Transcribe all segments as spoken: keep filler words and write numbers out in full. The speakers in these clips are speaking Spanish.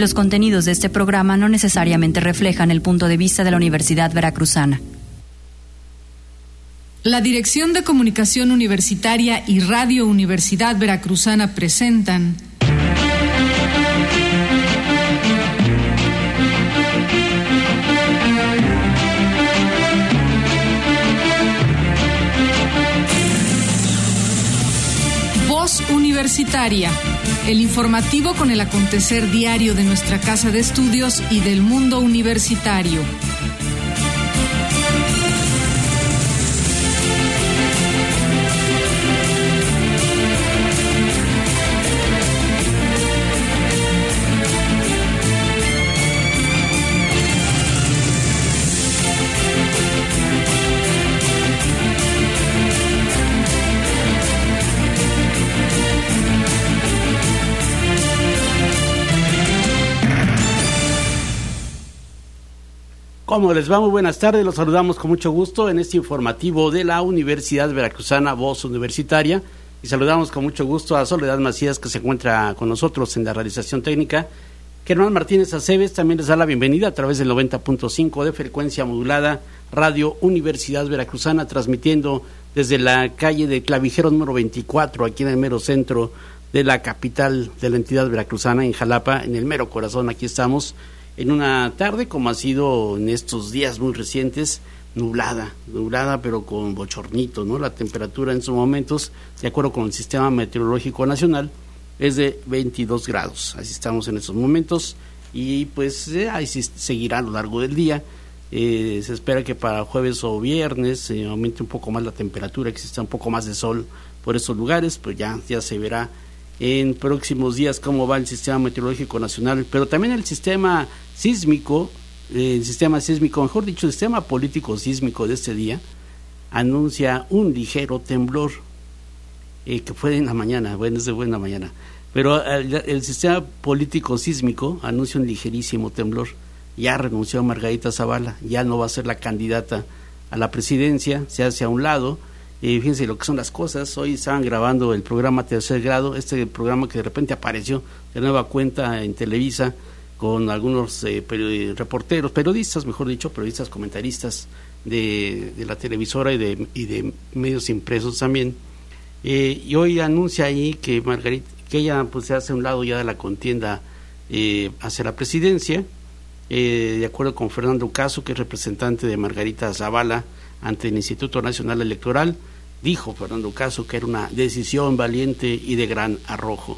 Los contenidos de este programa no necesariamente reflejan el punto de vista de la Universidad Veracruzana. La Dirección de Comunicación Universitaria y Radio Universidad Veracruzana presentan Voz Universitaria, el informativo con el acontecer diario de nuestra casa de estudios y del mundo universitario. ¿Cómo les va? Muy buenas tardes, los saludamos con mucho gusto en este informativo de la Universidad Veracruzana, Voz Universitaria, y saludamos con mucho gusto a Soledad Macías, que se encuentra con nosotros en la realización técnica. Germán Martínez Aceves también les da la bienvenida a través del noventa punto cinco de frecuencia modulada, Radio Universidad Veracruzana, transmitiendo desde la calle de Clavijero número veinticuatro, aquí en el mero centro de la capital de la entidad veracruzana, en Jalapa, en el mero corazón. Aquí estamos en una tarde, como ha sido en estos días muy recientes, nublada, nublada pero con bochornito, ¿no? La temperatura en estos momentos, de acuerdo con el Sistema Meteorológico Nacional, es de veintidós grados, así estamos en estos momentos, y pues eh, ahí sí seguirá a lo largo del día. Eh, se espera que para jueves o viernes eh, aumente un poco más la temperatura, exista un poco más de sol por estos lugares, pues ya, ya se verá en próximos días cómo va el Sistema Meteorológico Nacional, pero también el sistema sísmico, eh, el sistema sísmico, mejor dicho, el sistema político sísmico de este día, anuncia un ligero temblor, eh, que fue en la mañana, bueno, es de buena mañana, pero el, el sistema político sísmico anuncia un ligerísimo temblor. Ya renunció Margarita Zavala, ya no va a ser la candidata a la presidencia, se hace a un lado. Y fíjense lo que son las cosas. Hoy estaban grabando el programa Tercer Grado, este programa que de repente apareció de nueva cuenta en Televisa, con algunos eh, peri- reporteros, periodistas, mejor dicho, periodistas comentaristas de, de la televisora y de, y de medios impresos también. Eh, y hoy anuncia ahí que Margarita, que ella pues se hace a un lado ya de la contienda eh, hacia la presidencia, eh, de acuerdo con Fernando Caso, que es representante de Margarita Zavala ante el Instituto Nacional Electoral. Dijo Fernando Caso que era una decisión valiente y de gran arrojo.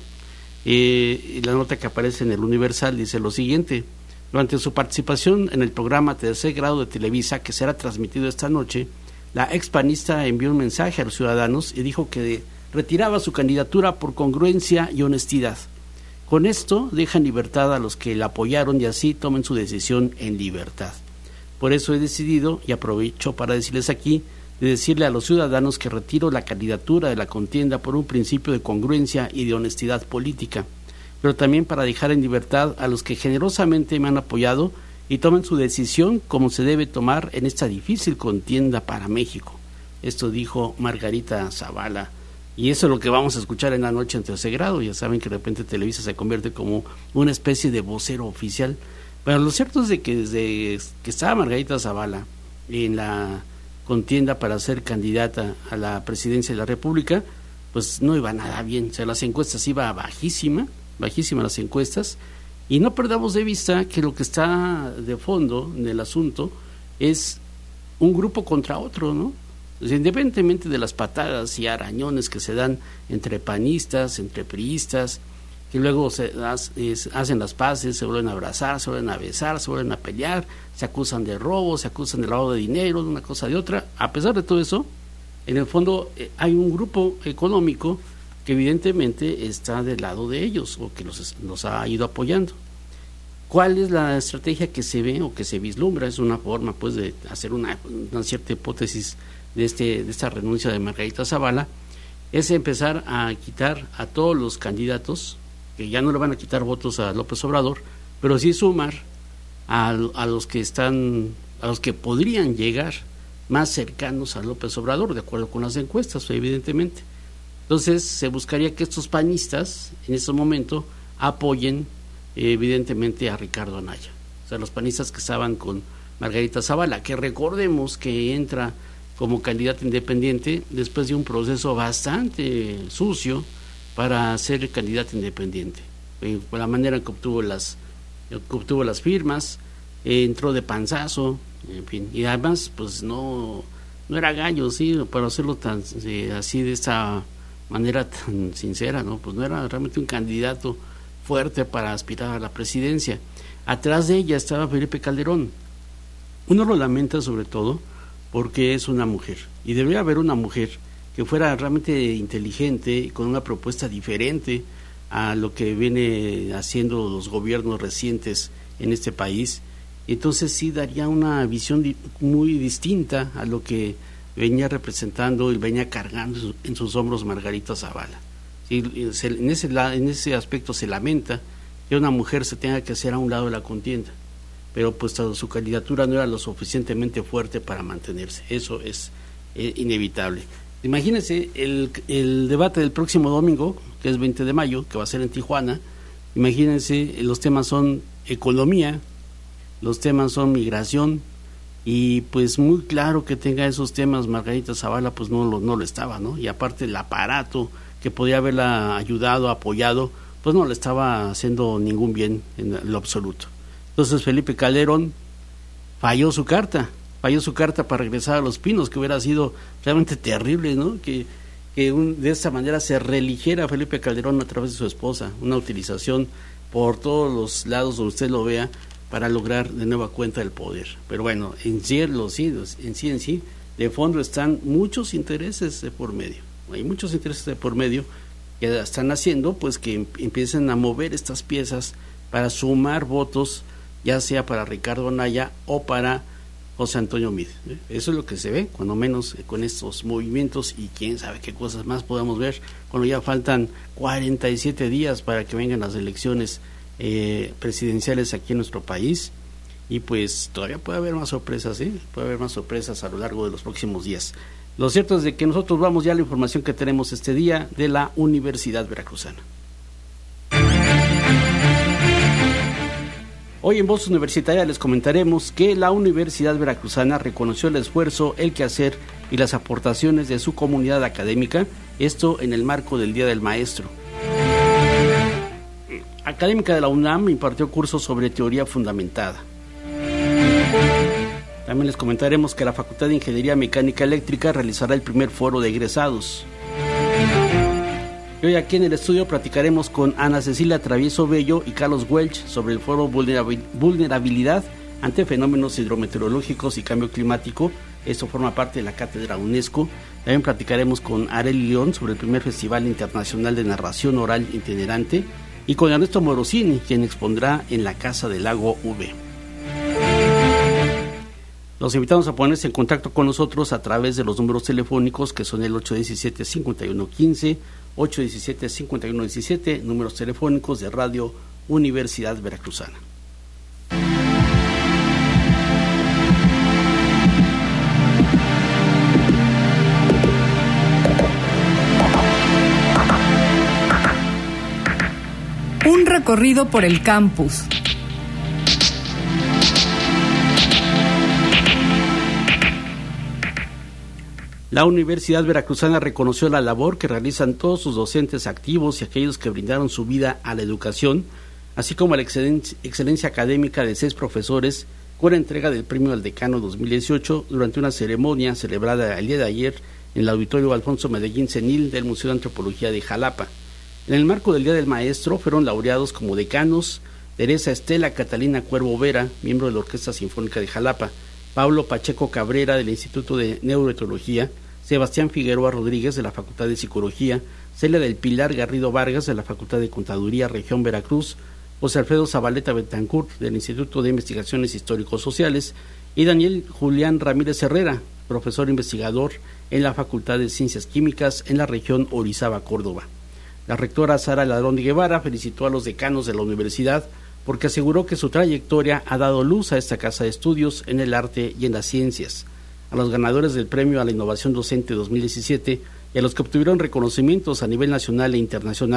Eh, la nota que aparece en el Universal dice lo siguiente: durante su participación en el programa Tercer Grado de Televisa, que será transmitido esta noche, la expanista envió un mensaje a los ciudadanos y dijo que retiraba su candidatura por congruencia y honestidad. Con esto deja en libertad a los que la apoyaron y así tomen su decisión en libertad. Por eso he decidido, y aprovecho para decirles aquí, de decirle a los ciudadanos que retiro la candidatura de la contienda por un principio de congruencia y de honestidad política, pero también para dejar en libertad a los que generosamente me han apoyado y tomen su decisión como se debe tomar en esta difícil contienda para México. Esto dijo Margarita Zavala, y eso es lo que vamos a escuchar en la noche en Tercer Grado. Ya saben que de repente Televisa se convierte como una especie de vocero oficial. Pero lo cierto es de que desde que estaba Margarita Zavala en la contienda para ser candidata a la presidencia de la República, pues no iba nada bien. O sea, las encuestas iba bajísima, bajísimas las encuestas, y no perdamos de vista que lo que está de fondo en el asunto es un grupo contra otro, ¿no? O sea, independientemente de las patadas y arañones que se dan entre panistas, entre priistas, que luego se hacen las paces, se vuelven a abrazar, se vuelven a besar, se vuelven a pelear, se acusan de robo, se acusan de lavado de dinero, de una cosa de otra. A pesar de todo eso, en el fondo eh, hay un grupo económico que evidentemente está del lado de ellos o que los, los ha ido apoyando. ¿Cuál es la estrategia que se ve o que se vislumbra? Es una forma pues de hacer una, una cierta hipótesis de, este, de esta renuncia de Margarita Zavala, es empezar a quitar a todos los candidatos, que ya no le van a quitar votos a López Obrador, pero sí sumar a, a los que están, a los que podrían llegar más cercanos a López Obrador, de acuerdo con las encuestas, evidentemente. Entonces se buscaría que estos panistas en este momento apoyen evidentemente a Ricardo Anaya. O sea, los panistas que estaban con Margarita Zavala, que recordemos que entra como candidata independiente después de un proceso bastante sucio para ser candidata independiente. Eh, por la manera en que obtuvo las, que obtuvo las firmas, eh, entró de panzazo, en fin, y además pues no, no era gallo, sí, para hacerlo tan eh, así de esta manera tan sincera, ¿no? Pues no era realmente un candidato fuerte para aspirar a la presidencia. Atrás de ella estaba Felipe Calderón. Uno lo lamenta sobre todo porque es una mujer, y debería haber una mujer que fuera realmente inteligente y con una propuesta diferente a lo que viene haciendo los gobiernos recientes en este país. Entonces sí daría una visión di- muy distinta a lo que venía representando y venía cargando en, su, en sus hombros Margarita Zavala. Sí, se, en, ese, en ese aspecto se lamenta que una mujer se tenga que hacer a un lado de la contienda, pero pues su candidatura no era lo suficientemente fuerte para mantenerse. Eso es eh, inevitable. Imagínense el, el debate del próximo domingo, que es veinte de mayo, que va a ser en Tijuana. Imagínense, los temas son economía, los temas son migración, y pues muy claro que tenga esos temas Margarita Zavala pues no lo, no lo estaba, ¿no? Y aparte el aparato que podía haberla ayudado, apoyado, pues no le estaba haciendo ningún bien en lo absoluto. Entonces Felipe Calderón falló su carta, falló su carta para regresar a Los Pinos, que hubiera sido realmente terrible, ¿no? Que, que un, de esta manera se reeligiera a Felipe Calderón a través de su esposa, una utilización por todos los lados donde usted lo vea para lograr de nueva cuenta el poder. Pero bueno, en sí, los, en sí, en sí, de fondo están muchos intereses de por medio. Hay muchos intereses de por medio que están haciendo pues que empiecen a mover estas piezas para sumar votos, ya sea para Ricardo Anaya o para José Antonio Meade. Eso es lo que se ve, cuando menos con estos movimientos, y quién sabe qué cosas más podamos ver cuando ya faltan cuarenta y siete días para que vengan las elecciones eh, presidenciales aquí en nuestro país. Y pues todavía puede haber más sorpresas, ¿eh? Puede haber más sorpresas a lo largo de los próximos días. Lo cierto es de que nosotros vamos ya a la información que tenemos este día de la Universidad Veracruzana. Hoy en Voz Universitaria les comentaremos que la Universidad Veracruzana reconoció el esfuerzo, el quehacer y las aportaciones de su comunidad académica, esto en el marco del Día del Maestro. Académica de la UNAM impartió cursos sobre teoría fundamentada. También les comentaremos que la Facultad de Ingeniería Mecánica Eléctrica realizará el primer foro de egresados. Y hoy aquí en el estudio platicaremos con Ana Cecilia Travieso Bello y Carlos Welch sobre el foro Vulnerabilidad ante fenómenos hidrometeorológicos y cambio climático. Esto forma parte de la cátedra UNESCO. También platicaremos con Arely León sobre el primer Festival Internacional de Narración Oral Itinerante, y con Ernesto Morosini, quien expondrá en la Casa del Lago V. Los invitamos a ponerse en contacto con nosotros a través de los números telefónicos que son el ocho uno siete, cinco uno uno cinco, ocho uno siete, cinco uno uno siete, números telefónicos de Radio Universidad Veracruzana. Un recorrido por el campus. La Universidad Veracruzana reconoció la labor que realizan todos sus docentes activos y aquellos que brindaron su vida a la educación, así como la excelencia, excelencia académica de seis profesores, con la entrega del Premio al Decano dos mil dieciocho durante una ceremonia celebrada el día de ayer en el Auditorio Alfonso Medellín Cenil del Museo de Antropología de Jalapa. En el marco del Día del Maestro fueron laureados como decanos Teresa Estela Catalina Cuervo Vera, miembro de la Orquesta Sinfónica de Jalapa, Pablo Pacheco Cabrera del Instituto de Neuroetología, Sebastián Figueroa Rodríguez de la Facultad de Psicología, Celia del Pilar Garrido Vargas de la Facultad de Contaduría Región Veracruz, José Alfredo Zabaleta Betancourt del Instituto de Investigaciones Histórico-Sociales y Daniel Julián Ramírez Herrera, profesor investigador en la Facultad de Ciencias Químicas en la región Orizaba, Córdoba. La rectora Sara Ladrón de Guevara felicitó a los decanos de la universidad porque aseguró que su trayectoria ha dado luz a esta casa de estudios en el arte y en las ciencias. A los ganadores del Premio a la Innovación Docente dos mil diecisiete y a los que obtuvieron reconocimientos a nivel nacional e internacional,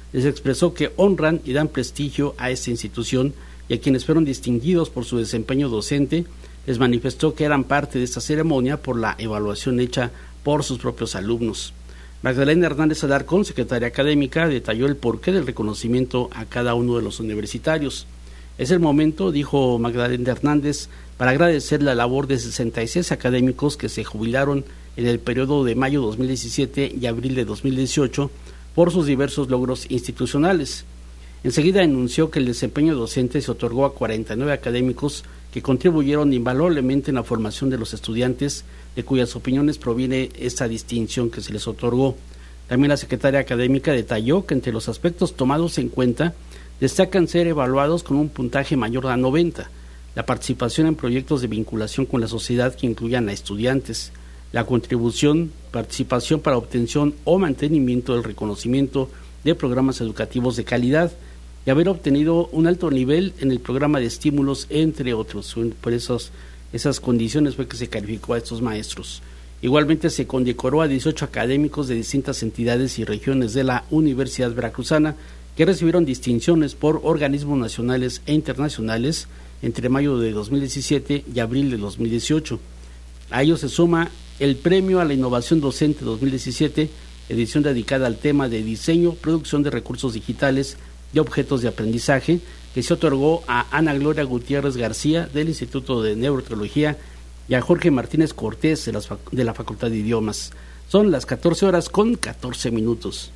les expresó que honran y dan prestigio a esta institución y a quienes fueron distinguidos por su desempeño docente. Les manifestó que eran parte de esta ceremonia por la evaluación hecha por sus propios alumnos. Magdalena Hernández Alarcón, secretaria académica, detalló el porqué del reconocimiento a cada uno de los universitarios. Es el momento, dijo Magdalena Hernández, para agradecer la labor de sesenta y seis académicos que se jubilaron en el periodo de mayo dos mil diecisiete y abril de dos mil dieciocho por sus diversos logros institucionales. Enseguida anunció que el desempeño docente se otorgó a cuarenta y nueve académicos que contribuyeron invalorablemente en la formación de los estudiantes, de cuyas opiniones proviene esta distinción que se les otorgó. También la secretaria académica detalló que entre los aspectos tomados en cuenta destacan ser evaluados con un puntaje mayor a noventa, la participación en proyectos de vinculación con la sociedad que incluyan a estudiantes, la contribución, participación para obtención o mantenimiento del reconocimiento de programas educativos de calidad y haber obtenido un alto nivel en el programa de estímulos, entre otros. Por esos, esas condiciones fue que se calificó a estos maestros. Igualmente se condecoró a dieciocho académicos de distintas entidades y regiones de la Universidad Veracruzana que recibieron distinciones por organismos nacionales e internacionales entre mayo de dos mil diecisiete y abril de dos mil dieciocho. A ello se suma el Premio a la Innovación Docente dos mil diecisiete, edición dedicada al tema de diseño, producción de recursos digitales y objetos de aprendizaje, que se otorgó a Ana Gloria Gutiérrez García del Instituto de Neurotecnología y a Jorge Martínez Cortés de, las, de la Facultad de Idiomas. Son las catorce horas con catorce minutos.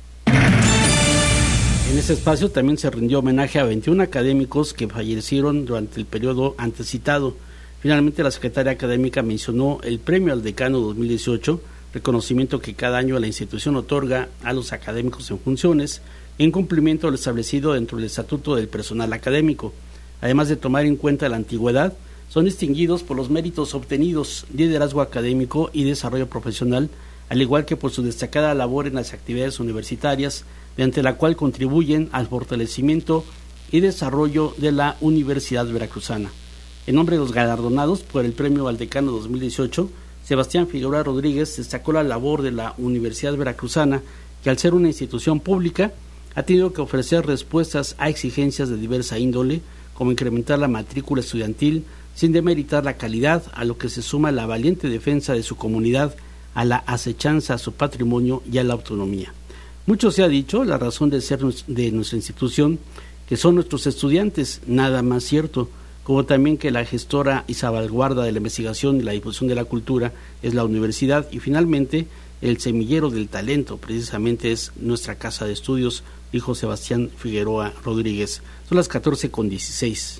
En ese espacio también se rindió homenaje a veintiún académicos que fallecieron durante el periodo antecitado. Finalmente, la secretaria académica mencionó el Premio al Decano dos mil dieciocho, reconocimiento que cada año la institución otorga a los académicos en funciones, en cumplimiento de lo establecido dentro del Estatuto del Personal Académico. Además de tomar en cuenta la antigüedad, son distinguidos por los méritos obtenidos, liderazgo académico y desarrollo profesional, al igual que por su destacada labor en las actividades universitarias, mediante la cual contribuyen al fortalecimiento y desarrollo de la Universidad Veracruzana. En nombre de los galardonados por el Premio al Decano dos mil dieciocho, Sebastián Figueroa Rodríguez destacó la labor de la Universidad Veracruzana, que al ser una institución pública, ha tenido que ofrecer respuestas a exigencias de diversa índole, como incrementar la matrícula estudiantil, sin demeritar la calidad, a lo que se suma la valiente defensa de su comunidad, a la acechanza a su patrimonio y a la autonomía. Mucho se ha dicho, la razón de ser de nuestra institución, que son nuestros estudiantes, nada más cierto, como también que la gestora y salvaguarda de la investigación y la difusión de la cultura es la universidad, y finalmente el semillero del talento precisamente es nuestra casa de estudios, dijo Sebastián Figueroa Rodríguez. Son las catorce con dieciséis.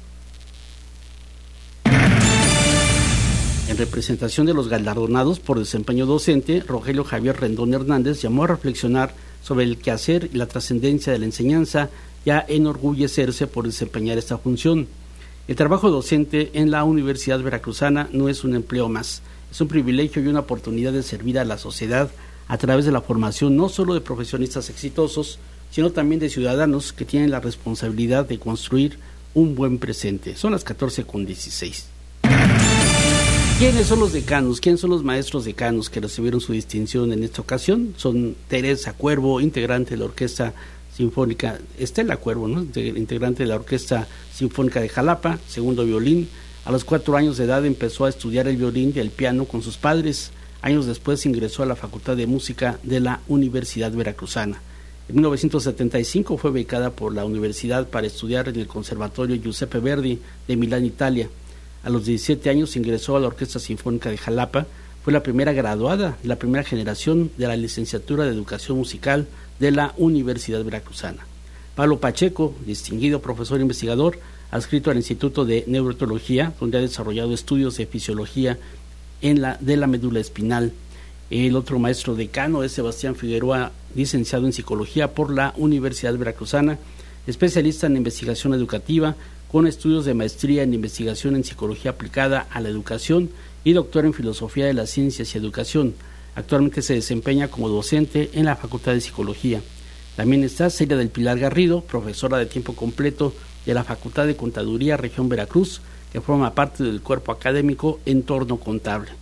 En representación de los galardonados por desempeño docente, Rogelio Javier Rendón Hernández llamó a reflexionar sobre el quehacer y la trascendencia de la enseñanza y a enorgullecerse por desempeñar esta función. El trabajo docente en la Universidad Veracruzana no es un empleo más, es un privilegio y una oportunidad de servir a la sociedad a través de la formación no solo de profesionistas exitosos, sino también de ciudadanos que tienen la responsabilidad de construir un buen presente. Son las catorce con dieciséis. ¿Quiénes son los decanos? ¿Quiénes son los maestros decanos que recibieron su distinción en esta ocasión? Son Teresa Cuervo, integrante de la Orquesta Sinfónica, Estela Cuervo, ¿no? integrante de la Orquesta Sinfónica de Jalapa, segundo violín. A los cuatro años de edad empezó a estudiar el violín y el piano con sus padres. Años después ingresó a la Facultad de Música de la Universidad Veracruzana. En mil novecientos setenta y cinco fue becada por la universidad para estudiar en el Conservatorio Giuseppe Verdi de Milán, Italia. A los diecisiete años ingresó a la Orquesta Sinfónica de Jalapa. Fue la primera graduada, la primera generación de la licenciatura de Educación Musical de la Universidad Veracruzana. Pablo Pacheco, distinguido profesor investigador, adscrito al Instituto de Neurotecnología, donde ha desarrollado estudios de fisiología en la, de la médula espinal. El otro maestro decano es Sebastián Figueroa, licenciado en Psicología por la Universidad Veracruzana, especialista en investigación educativa, con estudios de maestría en investigación en psicología aplicada a la educación y doctor en filosofía de las ciencias y educación. Actualmente se desempeña como docente en la Facultad de Psicología. También está Celia del Pilar Garrido, profesora de tiempo completo de la Facultad de Contaduría Región Veracruz, que forma parte del cuerpo académico Entorno Contable.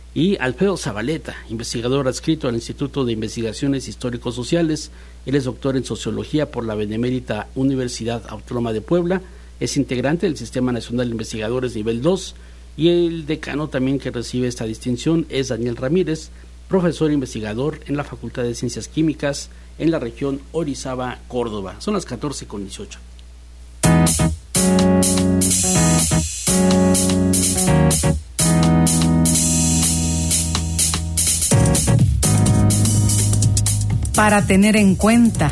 y Alfredo Zabaleta, investigador adscrito al Instituto de Investigaciones Histórico-Sociales. Él es doctor en Sociología por la Benemérita Universidad Autónoma de Puebla, es integrante del Sistema Nacional de Investigadores Nivel dos, y el decano también que recibe esta distinción es Daniel Ramírez, profesor e investigador en la Facultad de Ciencias Químicas en la región Orizaba, Córdoba. Son las catorce con dieciocho. Para tener en cuenta.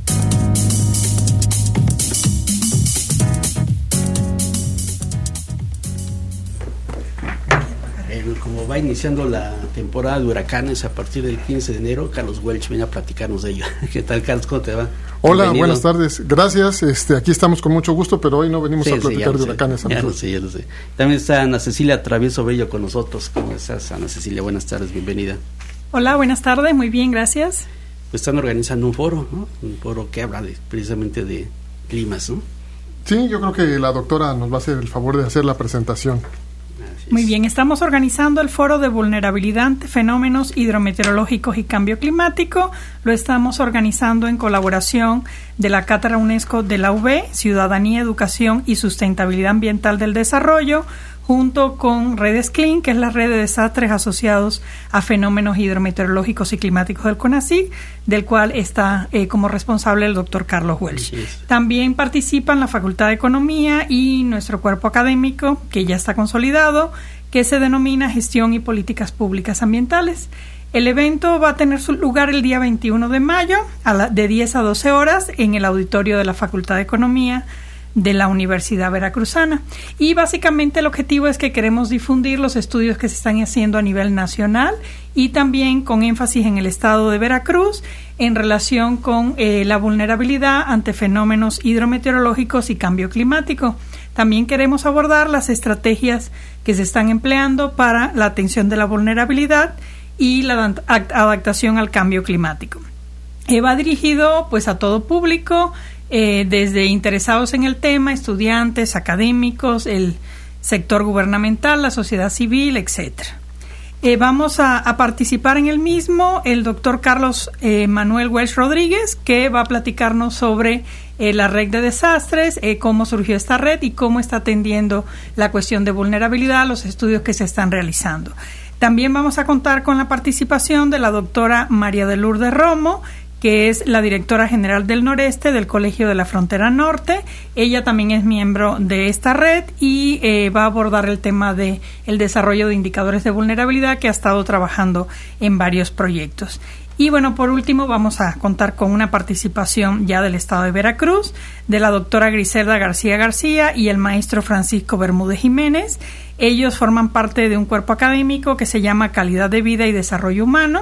Como va iniciando la temporada de huracanes a partir del quince de enero, Carlos Welch viene a platicarnos de ello. ¿Qué tal, Carlos? ¿Cómo te va? Hola, Bienvenido. Buenas tardes. Gracias. Este, aquí estamos con mucho gusto, pero hoy no venimos Sí, a platicar sí, de sé, huracanes. Ya lo sé, ya lo sé. También está Ana Cecilia Travieso Bello con nosotros. ¿Cómo estás, Ana Cecilia? Buenas tardes, bienvenida. Hola, buenas tardes, muy bien, gracias. Pues están organizando un foro, ¿no? Un foro que habla de, precisamente de climas, ¿no? Sí, yo creo que la doctora nos va a hacer el favor de hacer la presentación. Muy bien, estamos organizando el Foro de Vulnerabilidad ante Fenómenos Hidrometeorológicos y Cambio Climático. Lo estamos organizando en colaboración de la Cátedra UNESCO de la U B, Ciudadanía, Educación y Sustentabilidad Ambiental del Desarrollo, junto con Redes Clean, que es la red de desastres asociados a fenómenos hidrometeorológicos y climáticos del CONACYT, del cual está eh, como responsable el doctor Carlos Welch. También participan la Facultad de Economía y nuestro cuerpo académico, que ya está consolidado, que se denomina Gestión y Políticas Públicas Ambientales. El evento va a tener su lugar el día veintiuno de mayo, a la, de diez a doce horas, en el auditorio de la Facultad de Economía de la Universidad Veracruzana. Y básicamente el objetivo es que queremos difundir los estudios que se están haciendo a nivel nacional y también con énfasis en el estado de Veracruz en relación con eh, la vulnerabilidad ante fenómenos hidrometeorológicos y cambio climático. También queremos abordar las estrategias que se están empleando para la atención de la vulnerabilidad y la adaptación al cambio climático. Eh, va dirigido pues a todo público, Eh, desde interesados en el tema, estudiantes, académicos, el sector gubernamental, la sociedad civil, etcétera. Eh, vamos a, a participar en el mismo el doctor Carlos eh, Manuel Welch Rodríguez, que va a platicarnos sobre eh, la red de desastres, eh, cómo surgió esta red y cómo está atendiendo la cuestión de vulnerabilidad, los estudios que se están realizando. También vamos a contar con la participación de la doctora María de Lourdes Romo, que es la directora general del Noreste del Colegio de la Frontera Norte. Ella también es miembro de esta red y eh, va a abordar el tema de el desarrollo de indicadores de vulnerabilidad, que ha estado trabajando en varios proyectos. Y bueno, por último vamos a contar con una participación ya del estado de Veracruz, de la doctora Griselda García García y el maestro Francisco Bermúdez Jiménez. Ellos forman parte de un cuerpo académico que se llama Calidad de Vida y Desarrollo Humano,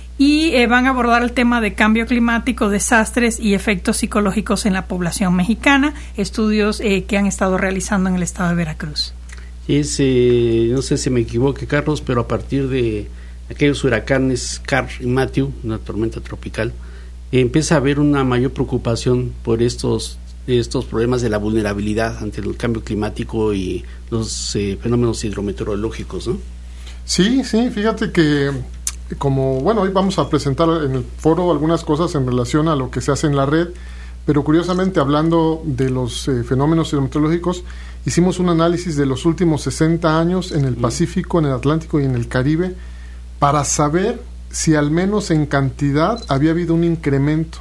y eh, van a abordar el tema de cambio climático, desastres y efectos psicológicos en la población mexicana, estudios eh, que han estado realizando en el estado de Veracruz. Es, eh, no sé si me equivoque, Carlos, pero a partir de aquellos huracanes Carl y Matthew, una tormenta tropical, eh, empieza a haber una mayor preocupación por estos estos problemas de la vulnerabilidad ante el cambio climático y los eh, fenómenos hidrometeorológicos, ¿no? Sí, sí, fíjate que como, bueno, hoy vamos a presentar en el foro algunas cosas en relación a lo que se hace en la red, pero curiosamente hablando de los eh, fenómenos hidrometeorológicos, hicimos un análisis de los últimos sesenta años en el Pacífico, en el Atlántico y en el Caribe, para saber si al menos en cantidad había habido un incremento.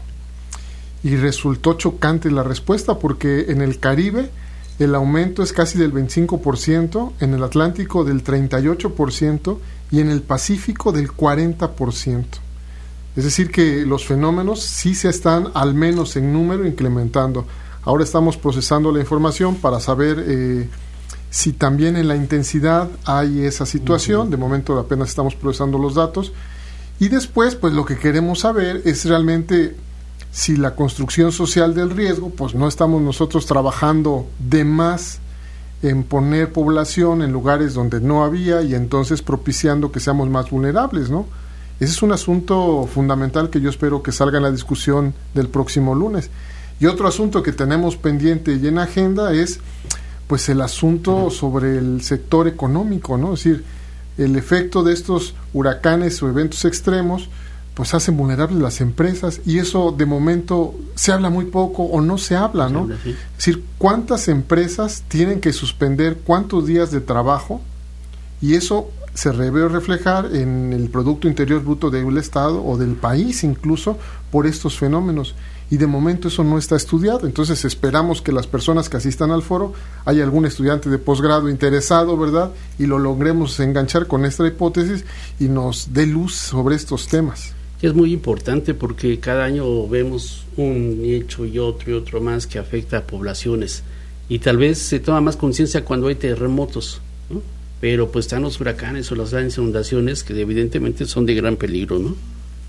Y resultó chocante la respuesta, porque en el Caribe el aumento es casi del veinticinco por ciento, en el Atlántico del treinta y ocho por ciento y en el Pacífico del cuarenta por ciento. Es decir, que los fenómenos sí se están, al menos en número, incrementando. Ahora estamos procesando la información para saber eh, si también en la intensidad hay esa situación. Uh-huh. De momento apenas estamos procesando los datos. Y después, pues lo que queremos saber es realmente si la construcción social del riesgo, pues no estamos nosotros trabajando de más en poner población en lugares donde no había y entonces propiciando que seamos más vulnerables, ¿no? Ese es un asunto fundamental que yo espero que salga en la discusión del próximo lunes. Y otro asunto que tenemos pendiente y en agenda es pues el asunto sobre el sector económico, ¿no? Es decir, el efecto de estos huracanes o eventos extremos pues hacen vulnerables las empresas, y eso de momento se habla muy poco o no se habla, ¿no? Es decir, ¿cuántas empresas tienen que suspender cuántos días de trabajo? Y eso se debe reflejar en el Producto Interior Bruto del Estado o del país incluso por estos fenómenos. Y de momento eso no está estudiado. Entonces esperamos que las personas que asistan al foro, haya algún estudiante de posgrado interesado, ¿verdad? Y lo logremos enganchar con esta hipótesis y nos dé luz sobre estos temas. Es muy importante porque cada año vemos un hecho y otro y otro más que afecta a poblaciones, y tal vez se toma más conciencia cuando hay terremotos, ¿no? Pero pues están los huracanes o las grandes inundaciones que evidentemente son de gran peligro, ¿no?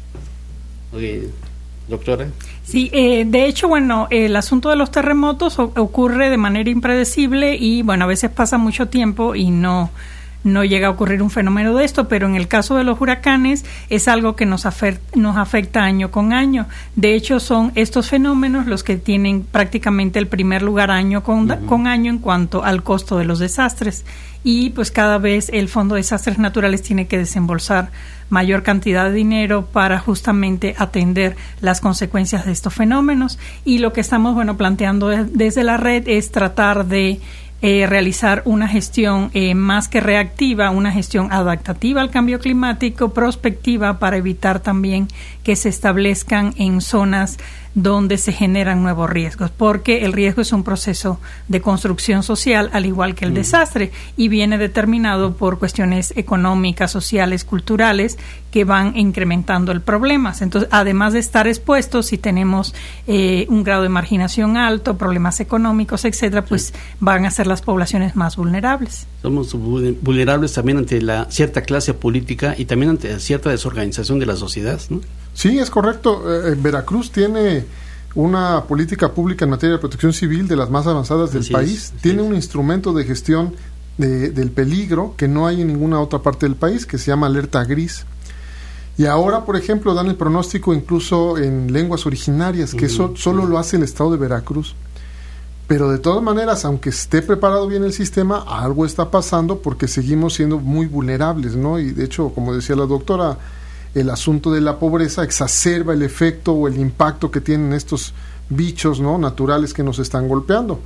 Oye, doctora. Sí, eh, de hecho, bueno, el asunto de los terremotos o- ocurre de manera impredecible y, bueno, a veces pasa mucho tiempo y no... no llega a ocurrir un fenómeno de esto, pero en el caso de los huracanes es algo que nos afecta, nos afecta año con año. De hecho, son estos fenómenos los que tienen prácticamente el primer lugar año con, uh-huh. con año en cuanto al costo de los desastres. Y pues cada vez el Fondo de Desastres Naturales tiene que desembolsar mayor cantidad de dinero para justamente atender las consecuencias de estos fenómenos. Y lo que estamos, bueno, planteando desde la red es tratar de Eh, realizar una gestión eh, más que reactiva, una gestión adaptativa al cambio climático, prospectiva, para evitar también que se establezcan en zonas donde se generan nuevos riesgos, porque el riesgo es un proceso de construcción social, al igual que el mm. desastre, y viene determinado por cuestiones económicas, sociales, culturales, que van incrementando el problema. Entonces, además de estar expuestos, si tenemos eh, un grado de marginación alto, problemas económicos, etcétera, pues sí. van a ser las poblaciones más vulnerables. Somos vulnerables también ante la cierta clase política y también ante cierta desorganización de la sociedad, ¿no? Sí, es correcto. Eh, Veracruz tiene una política pública en materia de protección civil de las más avanzadas del así país. Es, tiene es. un instrumento de gestión de, del peligro que no hay en ninguna otra parte del país, que se llama alerta gris. Y ahora, por ejemplo, dan el pronóstico incluso en lenguas originarias, que eso uh-huh. solo lo hace el estado de Veracruz. Pero de todas maneras, aunque esté preparado bien el sistema, algo está pasando porque seguimos siendo muy vulnerables, ¿no? Y de hecho, como decía la doctora, el asunto de la pobreza exacerba el efecto o el impacto que tienen estos bichos, ¿no?, naturales que nos están golpeando.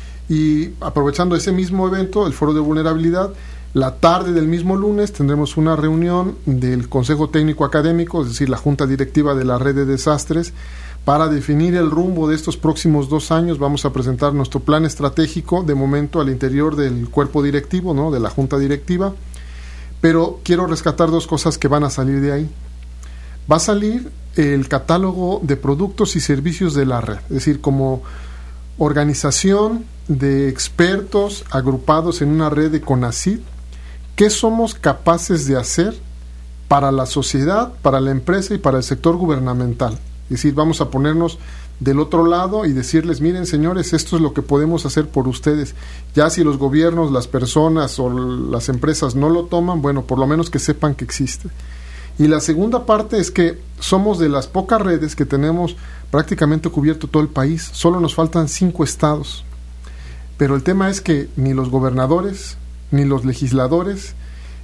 Y aprovechando ese mismo evento, el Foro de Vulnerabilidad, la tarde del mismo lunes tendremos una reunión del Consejo Técnico Académico, es decir, la Junta Directiva de la Red de Desastres, para definir el rumbo de estos próximos dos años. Vamos a presentar nuestro plan estratégico, de momento al interior del cuerpo directivo, ¿no?, de la Junta Directiva. Pero quiero rescatar dos cosas que van a salir de ahí. Va a salir el catálogo de productos y servicios de la red, es decir, como organización de expertos agrupados en una red de CONACYT, ¿qué somos capaces de hacer para la sociedad, para la empresa y para el sector gubernamental? Es decir, vamos a ponernos del otro lado y decirles, miren señores, esto es lo que podemos hacer por ustedes. Ya si los gobiernos, las personas o las empresas no lo toman, bueno, por lo menos que sepan que existe. Y la segunda parte es que somos de las pocas redes que tenemos prácticamente cubierto todo el país. Solo nos faltan cinco estados. Pero el tema es que ni los gobernadores, ni los legisladores,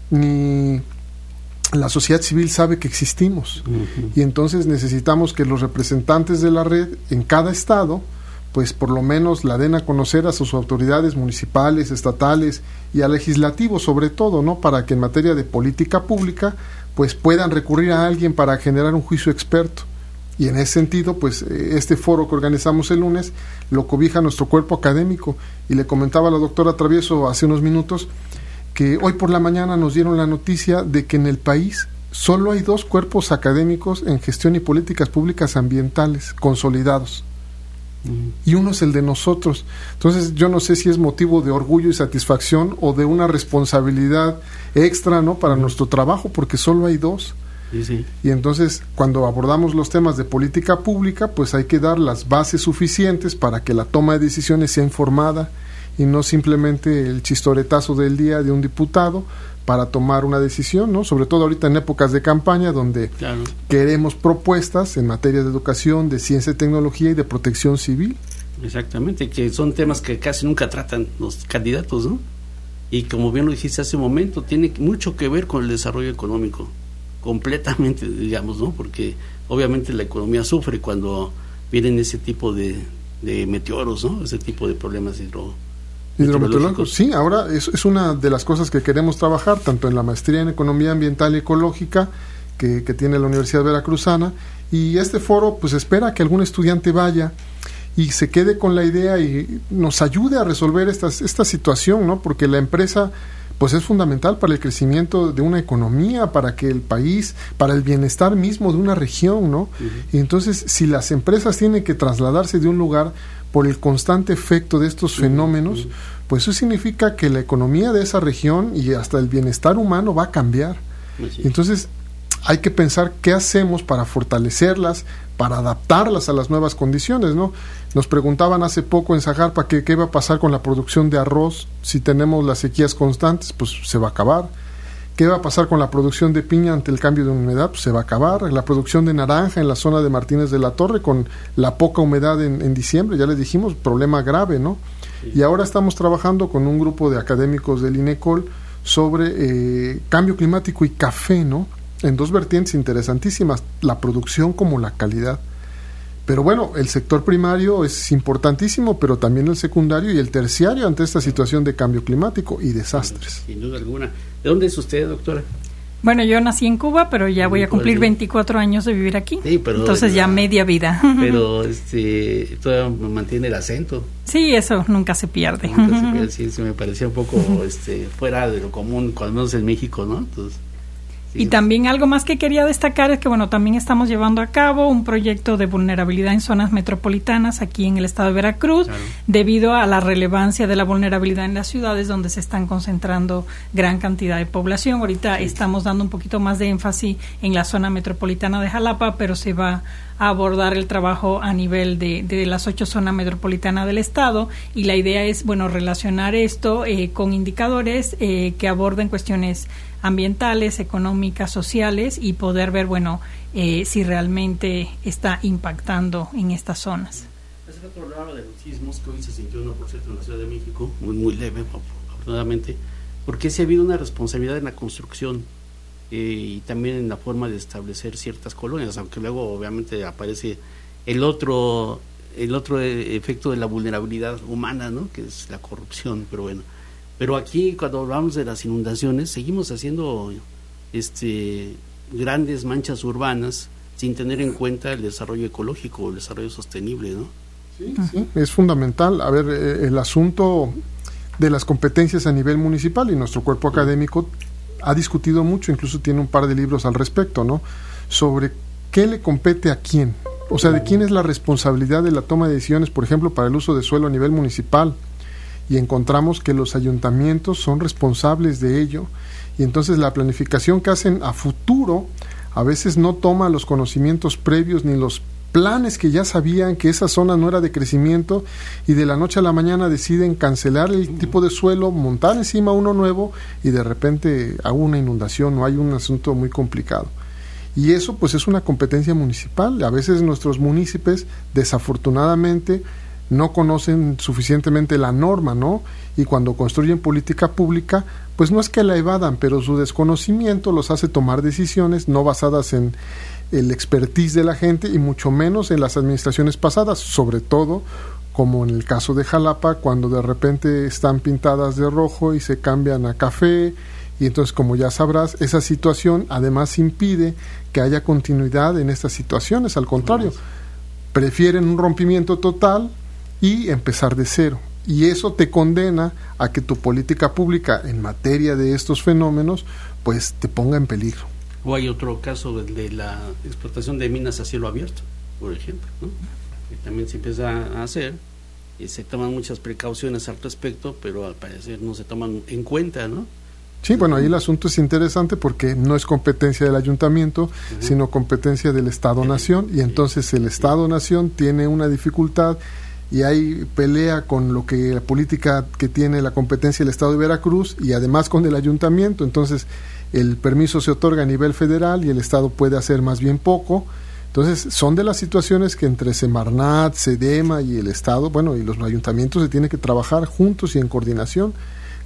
ni la sociedad civil sabe que existimos. Uh-huh. Y entonces necesitamos que los representantes de la red en cada estado, pues por lo menos la den a conocer a sus autoridades municipales, estatales y al legislativo sobre todo, ¿no?, para que en materia de política pública pues puedan recurrir a alguien para generar un juicio experto. Y en ese sentido, pues este foro que organizamos el lunes lo cobija nuestro cuerpo académico. Y le comentaba a la doctora Travieso hace unos minutos que hoy por la mañana nos dieron la noticia de que en el país solo hay dos cuerpos académicos en gestión y políticas públicas ambientales consolidados. Y uno es el de nosotros. Entonces yo no sé si es motivo de orgullo y satisfacción o de una responsabilidad extra, ¿no?, para nuestro trabajo, porque solo hay dos. Sí, sí. Y entonces cuando abordamos los temas de política pública, pues hay que dar las bases suficientes para que la toma de decisiones sea informada y no simplemente el chistoretazo del día de un diputado para tomar una decisión, ¿no? Sobre todo ahorita en épocas de campaña donde claro. queremos propuestas en materia de educación, de ciencia y tecnología y de protección civil. Exactamente, que son temas que casi nunca tratan los candidatos, ¿no? y como bien lo dijiste hace un momento, tiene mucho que ver con el desarrollo económico, completamente, digamos, ¿no? Porque obviamente la economía sufre cuando vienen ese tipo de, de meteoros, ¿no? Ese tipo de problemas hidro, hidrometeorológicos. Sí, ahora es, es una de las cosas que queremos trabajar, tanto en la maestría en Economía Ambiental y Ecológica que, que tiene la Universidad Veracruzana, y este foro pues espera que algún estudiante vaya y se quede con la idea y nos ayude a resolver estas, esta situación, ¿no? Porque la empresa pues es fundamental para el crecimiento de una economía, para que el país, para el bienestar mismo de una región, ¿no? Uh-huh. Y entonces, si las empresas tienen que trasladarse de un lugar por el constante efecto de estos uh-huh. fenómenos, uh-huh. pues eso significa que la economía de esa región y hasta el bienestar humano va a cambiar. Uh-huh. Entonces, hay que pensar qué hacemos para fortalecerlas, para adaptarlas a las nuevas condiciones, ¿no? Nos preguntaban hace poco en Zagarpa que qué va a pasar con la producción de arroz si tenemos las sequías constantes, pues se va a acabar. ¿Qué va a pasar con la producción de piña ante el cambio de humedad? Pues se va a acabar. La producción de naranja en la zona de Martínez de la Torre con la poca humedad en, en diciembre, ya les dijimos, problema grave, ¿no? Sí. Y ahora estamos trabajando con un grupo de académicos del INECOL sobre eh, cambio climático y café, ¿no? En dos vertientes interesantísimas, la producción como la calidad. Pero bueno, el sector primario es importantísimo, pero también el secundario y el terciario ante esta situación de cambio climático y desastres. Sin duda alguna. ¿De dónde es usted, doctora? Bueno, yo nací en Cuba, pero ya voy a cumplir veinticuatro años de vivir aquí. Sí, pero entonces ya media vida. Pero este, todavía mantiene el acento. Sí, eso nunca se pierde. Nunca se pierde, sí, sí, me parecía un poco este, fuera de lo común, cuando menos en México, ¿no? Entonces, y también algo más que quería destacar es que, bueno, también estamos llevando a cabo un proyecto de vulnerabilidad en zonas metropolitanas aquí en el estado de Veracruz, claro. debido a la relevancia de la vulnerabilidad en las ciudades donde se están concentrando gran cantidad de población. Ahorita sí. estamos dando un poquito más de énfasis en la zona metropolitana de Jalapa, pero se va a abordar el trabajo a nivel de, de las ocho zonas metropolitanas del estado, y la idea es, bueno, relacionar esto eh, con indicadores eh, que aborden cuestiones ambientales, económicas, sociales, y poder ver, bueno, eh, si realmente está impactando en estas zonas. Hace rato hablaba de los sismos, que hoy se sintió uno por ciento en la Ciudad de México, muy muy leve, afortunadamente, porque sí ha habido una responsabilidad en la construcción eh, y también en la forma de establecer ciertas colonias, aunque luego obviamente aparece el otro el otro efecto de la vulnerabilidad humana, ¿no? Que es la corrupción, pero bueno. Pero aquí, cuando hablamos de las inundaciones, seguimos haciendo este grandes manchas urbanas sin tener en cuenta el desarrollo ecológico, el desarrollo sostenible, ¿no? Sí, sí, es fundamental. A ver, eh, el asunto de las competencias a nivel municipal, y nuestro cuerpo académico ha discutido mucho, incluso tiene un par de libros al respecto, ¿no? Sobre qué le compete a quién. O sea, de quién es la responsabilidad de la toma de decisiones, por ejemplo, para el uso de suelo a nivel municipal. Y encontramos que los ayuntamientos son responsables de ello, y entonces la planificación que hacen a futuro a veces no toma los conocimientos previos ni los planes que ya sabían que esa zona no era de crecimiento, y de la noche a la mañana deciden cancelar el tipo de suelo, montar encima uno nuevo, y de repente hay una inundación o hay un asunto muy complicado. Y eso pues es una competencia municipal. A veces nuestros municipios desafortunadamente no conocen suficientemente la norma, ¿no? Y cuando construyen política pública, pues no es que la evadan, pero su desconocimiento los hace tomar decisiones no basadas en el expertise de la gente, y mucho menos en las administraciones pasadas, sobre todo como en el caso de Jalapa, cuando de repente están pintadas de rojo y se cambian a café, y entonces, como ya sabrás, esa situación además impide que haya continuidad en estas situaciones. Al contrario, prefieren un rompimiento total y empezar de cero, y eso te condena a que tu política pública en materia de estos fenómenos pues te ponga en peligro. O hay otro caso de la explotación de minas a cielo abierto, por ejemplo, ¿no? Que también se empieza a hacer y se toman muchas precauciones al respecto, pero al parecer no se toman en cuenta, ¿no? Sí, bueno, ahí el asunto es interesante porque no es competencia del ayuntamiento, uh-huh. sino competencia del Estado-Nación, y entonces el Estado-Nación tiene una dificultad, y hay pelea con lo que la política que tiene la competencia del Estado de Veracruz, y además con el ayuntamiento. Entonces el permiso se otorga a nivel federal y el Estado puede hacer más bien poco. Entonces son de las situaciones que entre Semarnat, Sedema y el Estado, bueno, y los ayuntamientos se tienen que trabajar juntos y en coordinación.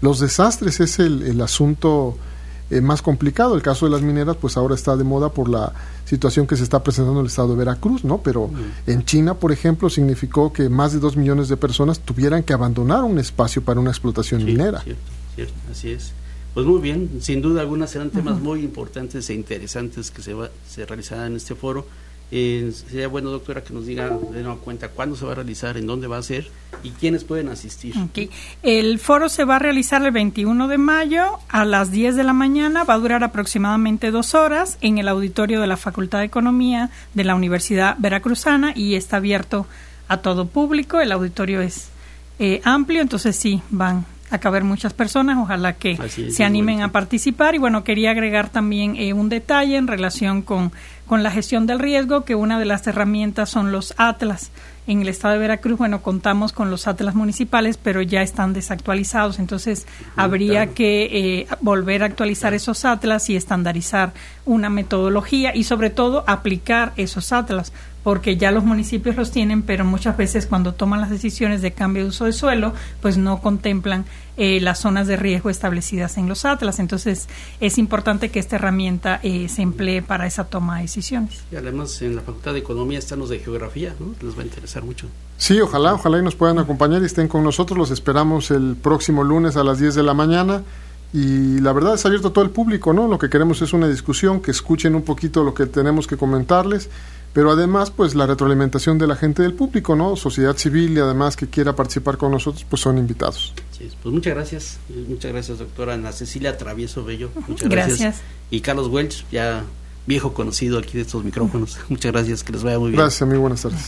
Los desastres es el, el asunto eh, más complicado. El caso de las mineras, pues ahora está de moda por la situación que se está presentando en el estado de Veracruz, ¿no? Pero mm. en China, por ejemplo, significó que más de dos millones de personas tuvieran que abandonar un espacio para una explotación sí, minera. Cierto, cierto, así es. Pues muy bien, sin duda alguna serán temas uh-huh. muy importantes e interesantes que se, va, se realizarán en este foro. Eh, sería bueno, doctora, que nos diga de nueva cuenta cuándo se va a realizar, en dónde va a ser y quiénes pueden asistir. Okay. El foro se va a realizar el veintiuno de mayo a las diez de la mañana, va a durar aproximadamente dos horas en el auditorio de la Facultad de Economía de la Universidad Veracruzana y está abierto a todo público. El auditorio es eh, amplio, entonces sí, van a caber muchas personas, ojalá que es, se animen bueno. a participar. Y bueno, quería agregar también eh, un detalle en relación con, con la gestión del riesgo, que una de las herramientas son los atlas. En el estado de Veracruz, bueno, contamos con los atlas municipales, pero ya están desactualizados, entonces uh-huh, habría claro. que eh, volver a actualizar claro. esos atlas y estandarizar una metodología y sobre todo aplicar esos atlas, porque ya los municipios los tienen, pero muchas veces cuando toman las decisiones de cambio de uso de suelo, pues no contemplan eh, las zonas de riesgo establecidas en los atlas. Entonces es importante que esta herramienta eh, se emplee para esa toma de decisiones. Y además en la Facultad de Economía están los de Geografía, ¿no? Les va a interesar mucho. Sí, ojalá, ojalá y nos puedan acompañar y estén con nosotros. Los esperamos el próximo lunes a las diez de la mañana. Y la verdad es abierto a todo el público, ¿no? Lo que queremos es una discusión, que escuchen un poquito lo que tenemos que comentarles, pero además, pues, la retroalimentación de la gente del público, ¿no? Sociedad civil y además que quiera participar con nosotros, pues son invitados. Sí, pues muchas gracias, muchas gracias, doctora Ana Cecilia Travieso Bello, muchas gracias. Gracias. Y Carlos Welch, ya viejo conocido aquí de estos micrófonos, muchas gracias, que les vaya muy bien. Gracias, amigo, buenas tardes.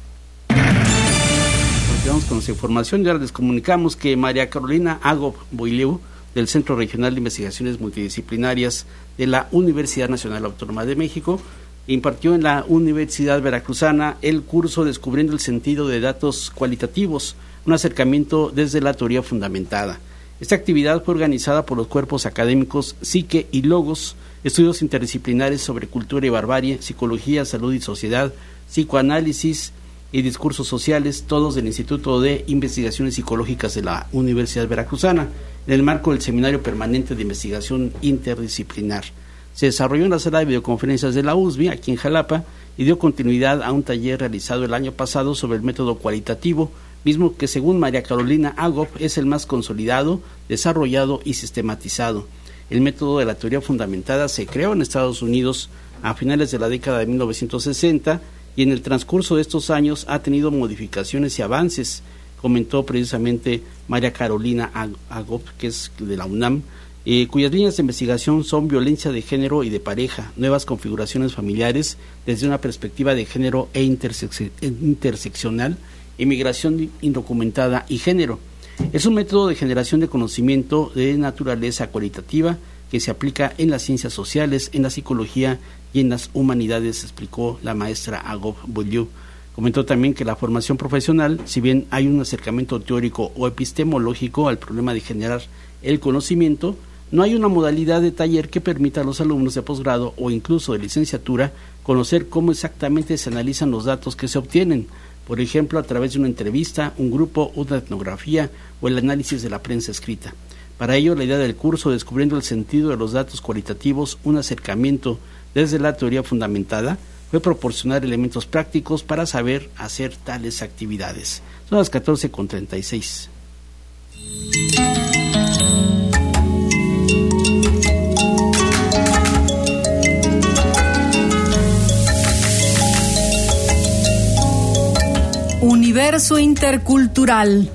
Continuamos con nuestra información y ahora les comunicamos que María Carolina Agop Boileu, del Centro Regional de Investigaciones Multidisciplinarias de la Universidad Nacional Autónoma de México, impartió en la Universidad Veracruzana el curso Descubriendo el sentido de datos cualitativos, un acercamiento desde la teoría fundamentada. Esta actividad fue organizada por los cuerpos académicos Psique y Logos, estudios interdisciplinares sobre cultura y barbarie, psicología, salud y sociedad, psicoanálisis y discursos sociales, todos del Instituto de Investigaciones Psicológicas de la Universidad Veracruzana, en el marco del Seminario Permanente de Investigación Interdisciplinar. Se desarrolló en la sala de videoconferencias de la U S B I, aquí en Jalapa, y dio continuidad a un taller realizado el año pasado sobre el método cualitativo, mismo que según María Carolina Agop es el más consolidado, desarrollado y sistematizado. El método de la teoría fundamentada se creó en Estados Unidos a finales de la década de mil novecientos sesenta y en el transcurso de estos años ha tenido modificaciones y avances, comentó precisamente María Carolina Agop, que es de la UNAM, eh, cuyas líneas de investigación son violencia de género y de pareja, nuevas configuraciones familiares desde una perspectiva de género e interse- interseccional, inmigración indocumentada y género. Es un método de generación de conocimiento de naturaleza cualitativa que se aplica en las ciencias sociales, en la psicología y en las humanidades, explicó la maestra Agop Boileu. Comentó también que la formación profesional, si bien hay un acercamiento teórico o epistemológico al problema de generar el conocimiento, no hay una modalidad de taller que permita a los alumnos de posgrado o incluso de licenciatura conocer cómo exactamente se analizan los datos que se obtienen, por ejemplo, a través de una entrevista, un grupo, una etnografía o el análisis de la prensa escrita. Para ello, la idea del curso Descubriendo el sentido de los datos cualitativos, un acercamiento desde la teoría fundamentada, fue proporcionar elementos prácticos para saber hacer tales actividades. Son las catorce con treinta y seis. Universo intercultural.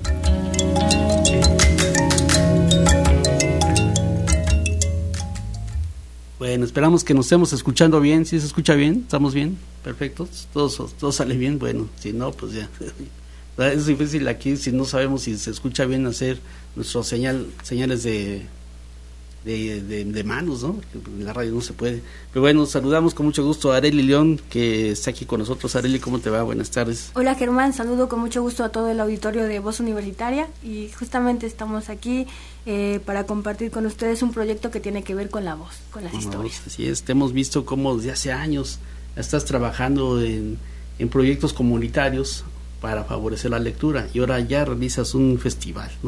Bueno, esperamos que nos estemos escuchando bien. ¿Sí se escucha bien? ¿Estamos bien? Perfecto. ¿Todo, todo sale bien? Bueno, si no, pues ya. Es difícil aquí, si no sabemos si se escucha bien, hacer nuestros señal, señales de, de, de, de manos, ¿no? En la radio no se puede. Pero bueno, saludamos con mucho gusto a Arely León, que está aquí con nosotros. Arely, ¿cómo te va? Buenas tardes. Hola, Germán. Saludo con mucho gusto a todo el auditorio de Voz Universitaria. Y justamente estamos aquí eh, para compartir con ustedes un proyecto que tiene que ver con la voz, con las Bueno, historias. Así es, te hemos visto cómo desde hace años estás trabajando en, en proyectos comunitarios para favorecer la lectura y ahora ya realizas un festival, ¿no?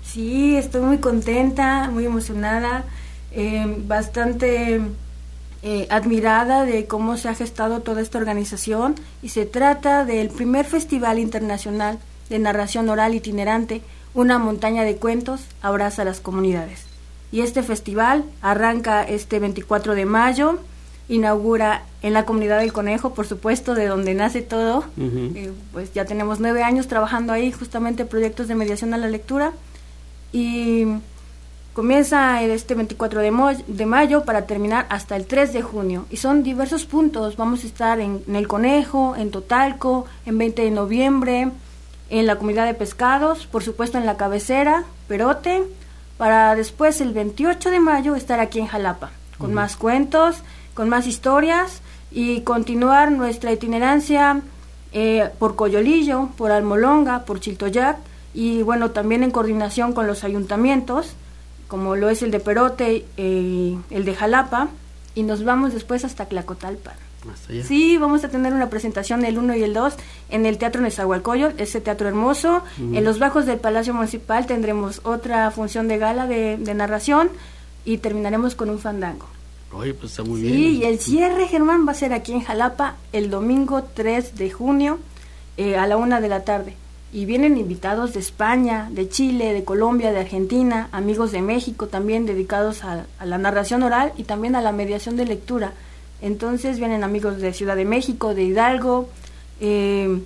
Sí, estoy muy contenta, muy emocionada, eh, bastante eh, admirada de cómo se ha gestado toda esta organización, y se trata del primer Festival Internacional de Narración Oral Itinerante, Una Montaña de Cuentos Abraza a las Comunidades. Y este festival arranca este veinticuatro de mayo, inaugura en la Comunidad del Conejo, por supuesto, de donde nace todo. Uh-huh. eh, pues ya tenemos nueve años trabajando ahí, justamente proyectos de mediación a la lectura, y comienza este veinticuatro de, mo- de mayo para terminar hasta el tres de junio, y son diversos puntos. Vamos a estar en, en el Conejo, en Totalco, en veinte de noviembre, en la Comunidad de Pescados, por supuesto en la cabecera, Perote, para después el veintiocho de mayo estar aquí en Jalapa, con uh-huh. más cuentos, con más historias, y continuar nuestra itinerancia eh, por Coyolillo, por Almolonga, por Chiltoyac, y bueno, también en coordinación con los ayuntamientos, como lo es el de Perote, eh, el de Jalapa, y nos vamos después hasta Tlacotalpan. ¿Hasta allá? Sí, vamos a tener una presentación el uno y el dos en el Teatro Nezahualcóyotl, ese teatro hermoso. Uh-huh. En los bajos del Palacio Municipal tendremos otra función de gala de, de narración, y terminaremos con un fandango. Oye, pues está muy sí, bien. Sí, y el cierre, Germán, va a ser aquí en Jalapa el domingo tres de junio eh, a la una de la tarde. Y vienen invitados de España, de Chile, de Colombia, de Argentina, amigos de México también dedicados a, a la narración oral y también a la mediación de lectura. Entonces vienen amigos de Ciudad de México, de Hidalgo, eh,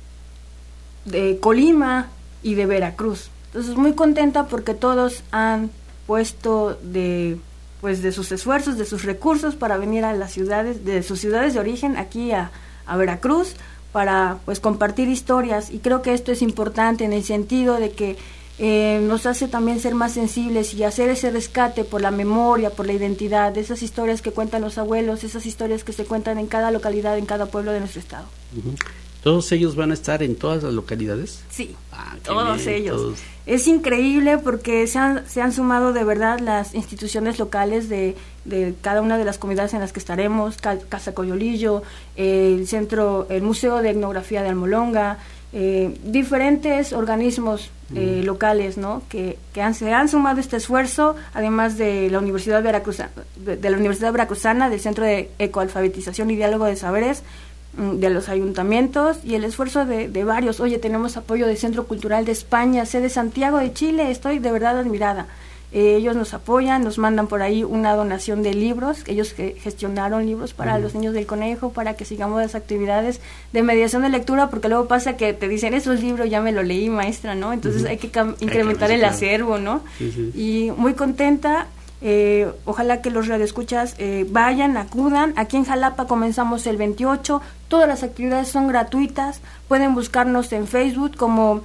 de Colima y de Veracruz. Entonces muy contenta porque todos han puesto de... pues de sus esfuerzos, de sus recursos para venir a las ciudades, de sus ciudades de origen aquí a, a Veracruz, para pues compartir historias. Y creo que esto es importante en el sentido de que eh, nos hace también ser más sensibles y hacer ese rescate por la memoria, por la identidad, de esas historias que cuentan los abuelos, esas historias que se cuentan en cada localidad, en cada pueblo de nuestro estado. Uh-huh. ¿Todos ellos van a estar en todas las localidades? Sí, ah, todos bien, ellos. Todos. Es increíble porque se han, se han sumado de verdad las instituciones locales de, de cada una de las comunidades en las que estaremos, Casa Coyolillo, eh, el centro, el Museo de Etnografía de Almolonga, eh, diferentes organismos eh, mm. locales, ¿no? Que, que han, se han sumado a este esfuerzo, además de la Universidad Veracruzana, de, de la Universidad Veracruzana, del Centro de Ecoalfabetización y Diálogo de Saberes, de los ayuntamientos, y el esfuerzo de, de varios. Oye, tenemos apoyo del Centro Cultural de España, sede Santiago de Chile. Estoy de verdad admirada. Eh, ellos nos apoyan, nos mandan por ahí una donación de libros, ellos que gestionaron libros para uh-huh. los niños del Conejo, para que sigamos las actividades de mediación de lectura, porque luego pasa que te dicen, esos libros ya me lo leí, maestra, ¿no? Entonces uh-huh. hay que cam- incrementar hay que el acervo, ¿no? Sí, sí. Y muy contenta. Eh, ojalá que los radioescuchas eh, vayan, acudan. Aquí en Jalapa comenzamos el veintiocho, todas las actividades son gratuitas, pueden buscarnos en Facebook como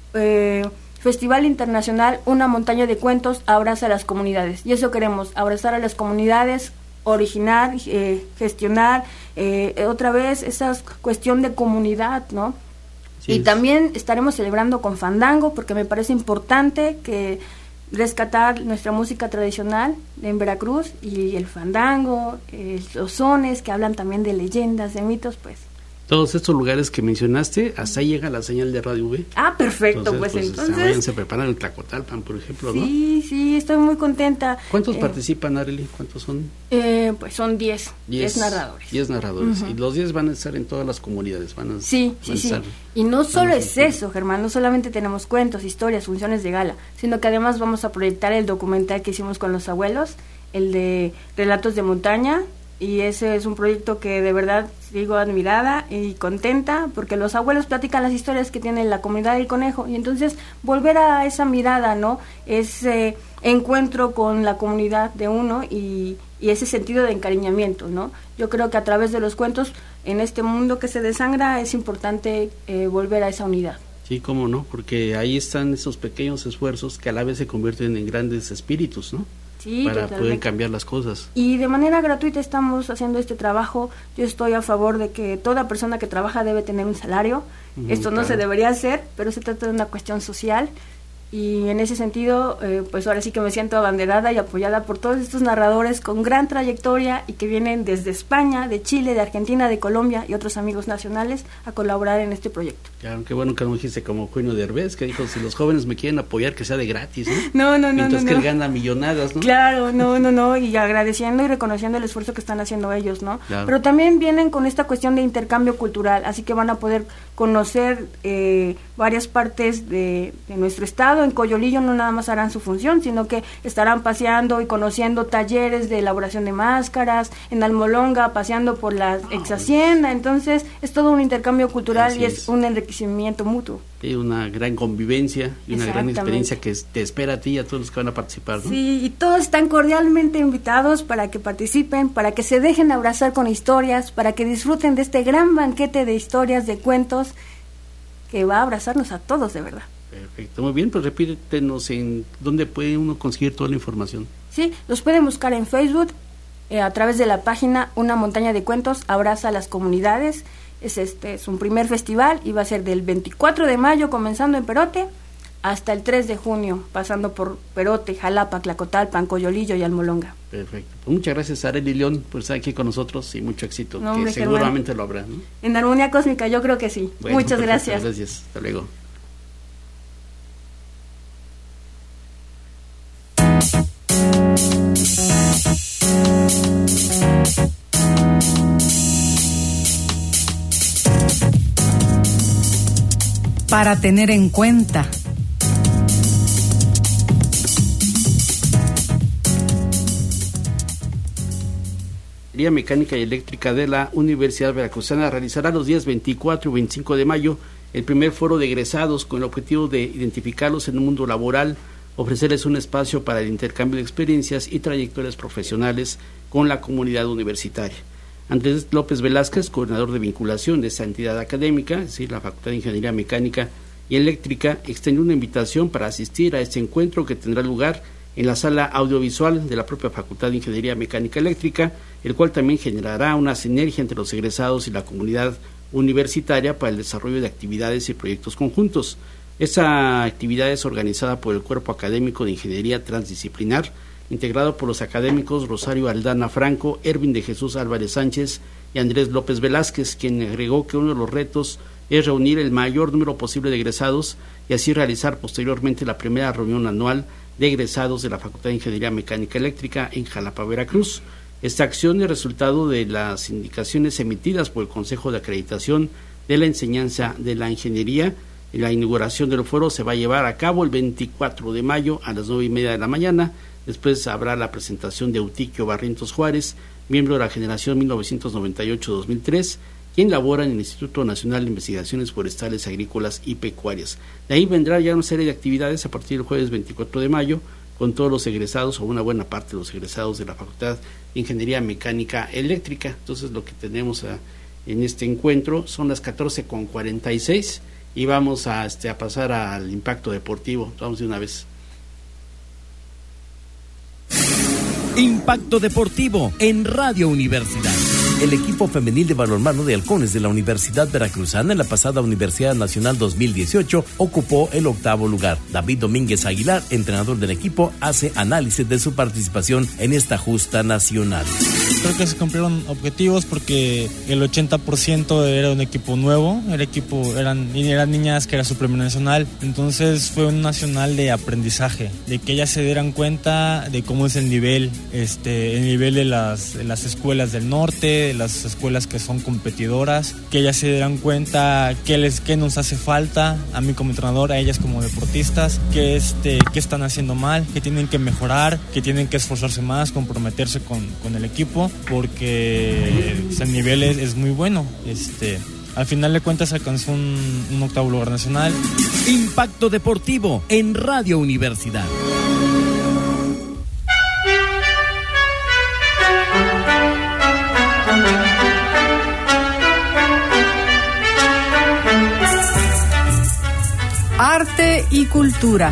eh, Festival Internacional Una Montaña de Cuentos Abraza a las Comunidades, y eso queremos, abrazar a las comunidades, originar, eh, gestionar eh, otra vez esa cuestión de comunidad, ¿no? Sí, y es. También estaremos celebrando con fandango, porque me parece importante que rescatar nuestra música tradicional en Veracruz, y el fandango, eh, los sones que hablan también de leyendas, de mitos, pues. Todos estos lugares que mencionaste, hasta ahí llega la señal de Radio V. Ah, perfecto, entonces, pues, pues entonces... Vayan, se preparan en Tlacotalpan, por ejemplo, sí, ¿no? Sí, sí, estoy muy contenta. ¿Cuántos eh, participan, Arely? ¿Cuántos son? Eh, pues son diez, diez narradores. diez narradores, uh-huh. Y los diez van a estar en todas las comunidades, van a Sí, van sí, a estar, sí. Y no solo es eso, Germán, no solamente tenemos cuentos, historias, funciones de gala, sino que además vamos a proyectar el documental que hicimos con los abuelos, el de Relatos de Montaña, y ese es un proyecto que de verdad sigo admirada y contenta, porque los abuelos platican las historias que tiene la comunidad del Conejo, y entonces volver a esa mirada, ¿no? Ese encuentro con la comunidad de uno y, y ese sentido de encariñamiento, ¿no? Yo creo que a través de los cuentos, en este mundo que se desangra, es importante eh, volver a esa unidad. Sí, cómo no, porque ahí están esos pequeños esfuerzos que a la vez se convierten en grandes espíritus, ¿no? Sí, para totalmente. poder cambiar las cosas. Y de manera gratuita estamos haciendo este trabajo. Yo estoy a favor de que toda persona que trabaja debe tener un salario. Uh-huh, Esto no claro. se debería hacer, pero se trata de una cuestión social. y en ese sentido, eh, pues ahora sí que me siento abanderada y apoyada por todos estos narradores con gran trayectoria y que vienen desde España, de Chile, de Argentina, de Colombia y otros amigos nacionales a colaborar en este proyecto. Claro, qué bueno que no dijiste como Eugenio Derbez, que dijo, si los jóvenes me quieren apoyar, que sea de gratis, ¿no? No, no, no, Mientras no, que no. él gana millonadas, ¿no? Claro, no, no, no, y agradeciendo y reconociendo el esfuerzo que están haciendo ellos, ¿no? Claro. Pero también vienen con esta cuestión de intercambio cultural, así que van a poder conocer eh, varias partes de, de nuestro estado. En Coyolillo no nada más harán su función, sino que estarán paseando y conociendo talleres de elaboración de máscaras, en Almolonga paseando por la ex hacienda, entonces es todo un intercambio cultural. Así y es, es un enriquecimiento mutuo. Sí, una gran convivencia y una gran experiencia que te espera a ti y a todos los que van a participar, ¿no? Sí, y todos están cordialmente invitados para que participen, para que se dejen abrazar con historias, para que disfruten de este gran banquete de historias, de cuentos, que va a abrazarnos a todos, de verdad. Perfecto, muy bien, pues repítenos en dónde puede uno conseguir toda la información. Sí, los pueden buscar en Facebook, eh, a través de la página Una Montaña de Cuentos Abraza a las Comunidades. Es este es un primer festival y va a ser del veinticuatro de mayo comenzando en Perote hasta el tres de junio, pasando por Perote, Jalapa, Tlacotalpan, Coyolillo y Almolonga. Perfecto. Pues muchas gracias, Arely León, por estar aquí con nosotros y mucho éxito, no, que hombre, seguramente Germán. Lo habrá, ¿no? En Armonía Cósmica yo creo que sí. Bueno, muchas perfecto, gracias. Gracias, hasta luego. Para tener en cuenta. La Ingeniería Mecánica y Eléctrica de la Universidad Veracruzana realizará los días veinticuatro y veinticinco de mayo el primer foro de egresados con el objetivo de identificarlos en el mundo laboral, ofrecerles un espacio para el intercambio de experiencias y trayectorias profesionales con la comunidad universitaria. Andrés López Velázquez, coordinador de vinculación de esta entidad académica, es decir, la Facultad de Ingeniería Mecánica y Eléctrica, extendió una invitación para asistir a este encuentro que tendrá lugar en la sala audiovisual de la propia Facultad de Ingeniería Mecánica Eléctrica, el cual también generará una sinergia entre los egresados y la comunidad universitaria para el desarrollo de actividades y proyectos conjuntos. Esta actividad es organizada por el Cuerpo Académico de Ingeniería Transdisciplinar, integrado por los académicos Rosario Aldana Franco, Ervin de Jesús Álvarez Sánchez y Andrés López Velázquez, quien agregó que uno de los retos es reunir el mayor número posible de egresados y así realizar posteriormente la primera reunión anual de egresados de la Facultad de Ingeniería Mecánica Eléctrica en Jalapa, Veracruz. Esta acción es resultado de las indicaciones emitidas por el Consejo de Acreditación de la Enseñanza de la Ingeniería. La inauguración del foro se va a llevar a cabo el veinticuatro de mayo a las nueve y media de la mañana. Después habrá la presentación de Eutiquio Barrientos Juárez, miembro de la generación mil novecientos noventa y ocho a dos mil tres, quien labora en el Instituto Nacional de Investigaciones Forestales, Agrícolas y Pecuarias. De ahí vendrá ya una serie de actividades a partir del jueves veinticuatro de mayo, con todos los egresados o una buena parte de los egresados de la Facultad de Ingeniería Mecánica Eléctrica. Entonces lo que tenemos a, en este encuentro son las catorce con cuarenta y seis y vamos a, este, a pasar al impacto deportivo. Vamos de una vez. Impacto Deportivo en Radio Universidad. El equipo femenil de balonmano de halcones de la Universidad Veracruzana en la pasada Universidad Nacional dos mil dieciocho ocupó el octavo lugar. David Domínguez Aguilar, entrenador del equipo, hace análisis de su participación en esta justa nacional. Creo que se cumplieron objetivos porque el ochenta por ciento era un equipo nuevo, el equipo eran, eran niñas que era su primer nacional, entonces fue un nacional de aprendizaje, de que ellas se dieran cuenta de cómo es el nivel, este, el nivel de las, de las escuelas del norte, de las escuelas que son competidoras, que ellas se dieran cuenta qué les, qué nos hace falta, a mí como entrenador, a ellas como deportistas, qué, este, qué están haciendo mal, que tienen que mejorar, que tienen que esforzarse más, comprometerse con, con el equipo, porque pues, el nivel es, es muy bueno. Este, al final de cuentas alcanzó un, un octavo lugar nacional. Impacto Deportivo en Radio Universidad. Arte y cultura.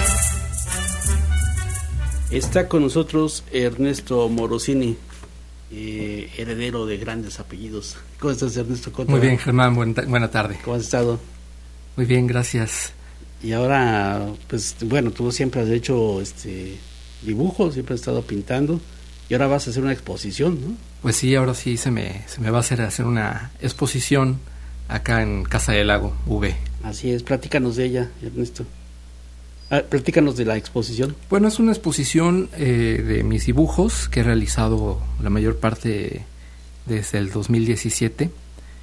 Está con nosotros Ernesto Morosini. eh, heredero de grandes apellidos. ¿Cómo estás, Ernesto Cota? Muy bien, Germán, buen buena tarde. ¿Cómo has estado? Muy bien, gracias. Y ahora, pues, bueno, tú siempre has hecho este dibujos, siempre has estado pintando, y ahora vas a hacer una exposición, ¿no? Pues sí, ahora sí se me, se me va a hacer hacer una exposición acá en Casa del Lago, V. Así es, platícanos de ella, Ernesto. Ah, platícanos de la exposición. Bueno, es una exposición eh, de mis dibujos que he realizado la mayor parte desde el dos mil diecisiete,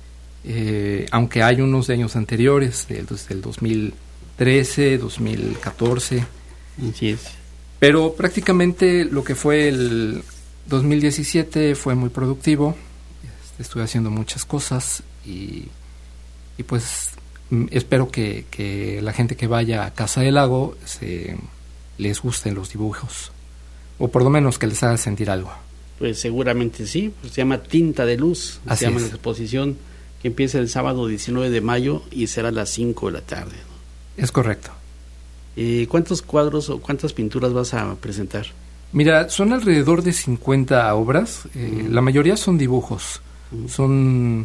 eh, aunque hay unos de años anteriores, desde el dos mil trece, dos mil catorce. Así es. Pero prácticamente lo que fue el dos mil diecisiete fue muy productivo. Estuve haciendo muchas cosas y, y pues espero que, que la gente que vaya a Casa del Lago se, les gusten los dibujos, o por lo menos que les haga sentir algo. Pues seguramente sí, pues se llama Tinta de Luz, Así se llama es. la exposición, que empieza el sábado diecinueve de mayo y será a las cinco de la tarde, ¿no? Es correcto. Eh, ¿Cuántos cuadros o cuántas pinturas vas a presentar? Mira, son alrededor de cincuenta obras, eh, Mm. la mayoría son dibujos, Mm. son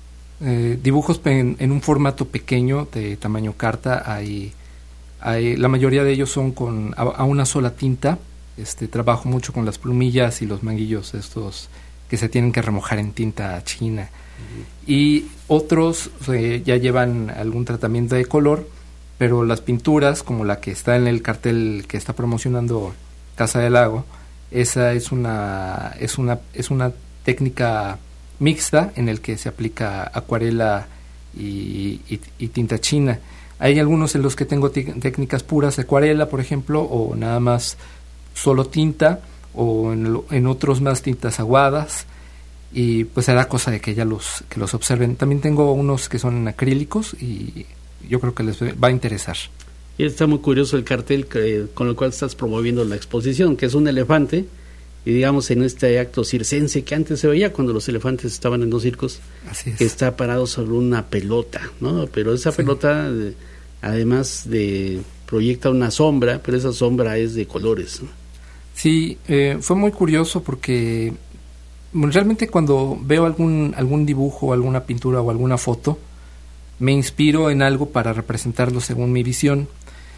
eh, dibujos en, en un formato pequeño de tamaño carta. Hay, hay, la mayoría de ellos son con a, a una sola tinta. Este, trabajo mucho con las plumillas y los manguillos estos que se tienen que remojar en tinta china. Mm. Y otros eh, ya llevan algún tratamiento de color, pero las pinturas, como la que está en el cartel que está promocionando Casa del Lago, esa es una es una es una técnica mixta en el que se aplica acuarela y, y, y tinta china. Hay algunos en los que tengo técnicas puras de acuarela, por ejemplo, o nada más solo tinta, o en, en otros más tintas aguadas, y pues será cosa de que ya los que los observen. También tengo unos que son en acrílicos y yo creo que les va a interesar. Y está muy curioso el cartel que, con el cual estás promoviendo la exposición, que es un elefante, y digamos en este acto circense que antes se veía cuando los elefantes estaban en los circos. Así es. Que está parado sobre una pelota, ¿no? Pero esa sí. pelota, eh, además de proyecta una sombra, pero esa sombra es de colores, ¿no? Sí, eh, fue muy curioso porque realmente cuando veo algún algún dibujo, alguna pintura o alguna foto, me inspiro en algo para representarlo según mi visión.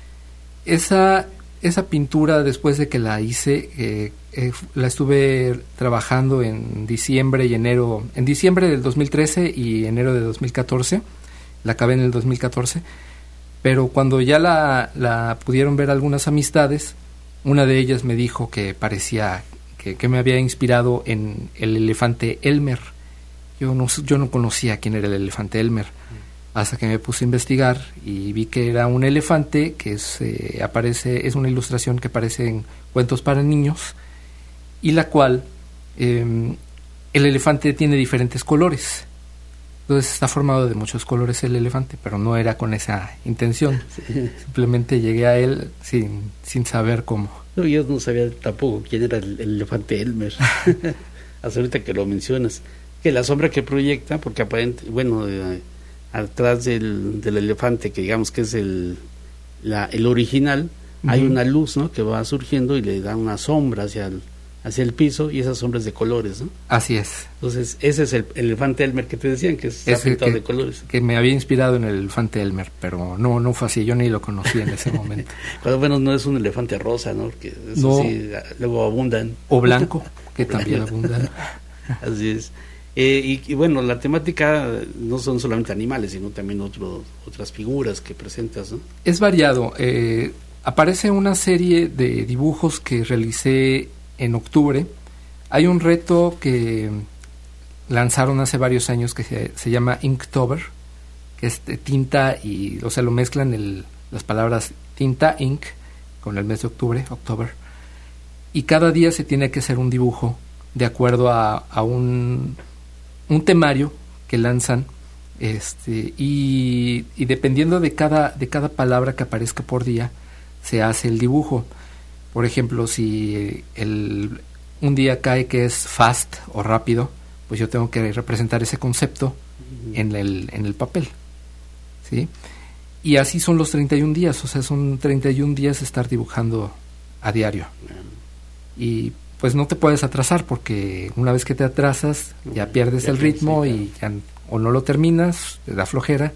Esa, esa pintura, después de que la hice, eh, eh, la estuve trabajando en diciembre y enero, en diciembre del dos mil trece y enero de dos mil catorce, la acabé en el dos mil catorce, pero cuando ya la, la pudieron ver algunas amistades, una de ellas me dijo que parecía, que, que me había inspirado en el elefante Elmer. Yo no, yo no conocía quién era el elefante Elmer, hasta que me puse a investigar y vi que era un elefante que es, eh, aparece, es una ilustración que aparece en cuentos para niños, y la cual eh, el elefante tiene diferentes colores. Entonces está formado de muchos colores el elefante, pero no era con esa intención. Sí. Simplemente llegué a él sin, sin saber cómo. No, yo no sabía tampoco quién era el, el elefante Elmer. Hasta ahorita que lo mencionas. Que la sombra que proyecta, porque aparentemente, bueno, eh, atrás del, del elefante, que digamos que es el, la, el original, uh-huh. hay una luz, ¿no?, que va surgiendo y le da una sombra hacia el, hacia el piso, y esas sombras de colores, ¿no? Así es. Entonces, ese es el, el elefante Elmer que te decían, que está es pintado que, de colores. Que me había inspirado en el elefante Elmer, pero no no fue así, yo ni lo conocí en ese momento. Cuando bueno, no es un elefante rosa, ¿no? Porque eso no. sí, luego abundan. O blanco, que también abundan. Así es. Eh, y, y bueno, la temática no son solamente animales, sino también otro, otras figuras que presentas, ¿no? Es variado. Eh, aparece una serie de dibujos que realicé en octubre. Hay un reto que lanzaron hace varios años que se, se llama Inktober, que es de tinta y, o sea, lo mezclan el, las palabras tinta, ink, con el mes de octubre, october, y cada día se tiene que hacer un dibujo de acuerdo a, a un, un temario que lanzan, este, y, y dependiendo de cada, de cada palabra que aparezca por día, se hace el dibujo. Por ejemplo, si el, un día cae que es fast o rápido, pues yo tengo que representar ese concepto uh-huh. en el, en el papel, ¿sí? Y así son los treinta y un días, o sea, son treinta y un días estar dibujando a diario. Uh-huh. Y pues no te puedes atrasar, porque una vez que te atrasas ya pierdes ya el ritmo sí, y ya o no lo terminas, te da flojera,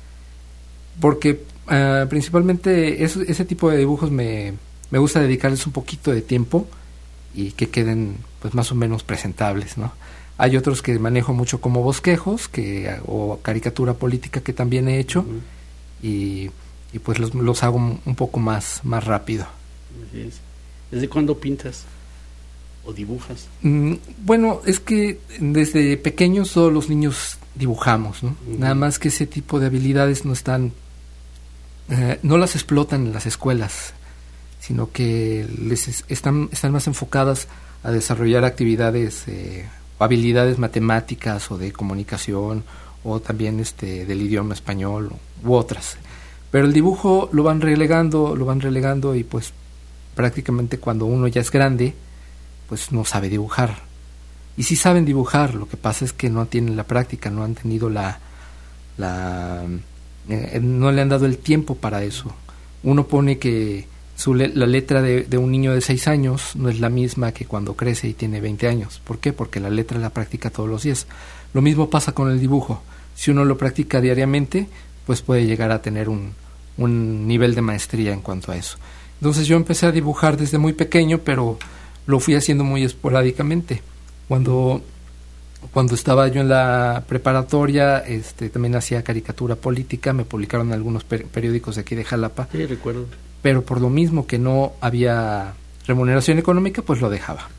porque uh, principalmente eso, ese tipo de dibujos me, me gusta dedicarles un poquito de tiempo y que queden pues más o menos presentables, ¿no? Hay otros que manejo mucho como bosquejos que o caricatura política que también he hecho, uh-huh. y, y pues los, los hago un poco más, más rápido. Así es. ¿Desde cuándo pintas o dibujas? Mm, bueno, es que desde pequeños todos los niños dibujamos, ¿no? Uh-huh. Nada más que ese tipo de habilidades no están, eh, no las explotan en las escuelas, sino que les es, están, están más enfocadas a desarrollar actividades eh, o habilidades matemáticas o de comunicación o también este del idioma español u otras. Pero el dibujo lo van relegando, lo van relegando y pues prácticamente cuando uno ya es grande, pues no sabe dibujar. Y sí saben dibujar, lo que pasa es que no tienen la práctica, no han tenido la... la eh, no le han dado el tiempo para eso. Uno pone que su le- la letra de, de un niño de seis años no es la misma que cuando crece y tiene veinte años. ¿Por qué? Porque la letra la practica todos los días. Lo mismo pasa con el dibujo. Si uno lo practica diariamente, pues puede llegar a tener un, un nivel de maestría en cuanto a eso. Entonces yo empecé a dibujar desde muy pequeño, pero lo fui haciendo muy esporádicamente. Cuando, cuando estaba yo en la preparatoria, este, también hacía caricatura política, me publicaron en algunos per- periódicos de aquí de Jalapa. Sí, recuerdo. Pero por lo mismo que no había remuneración económica, pues lo dejaba.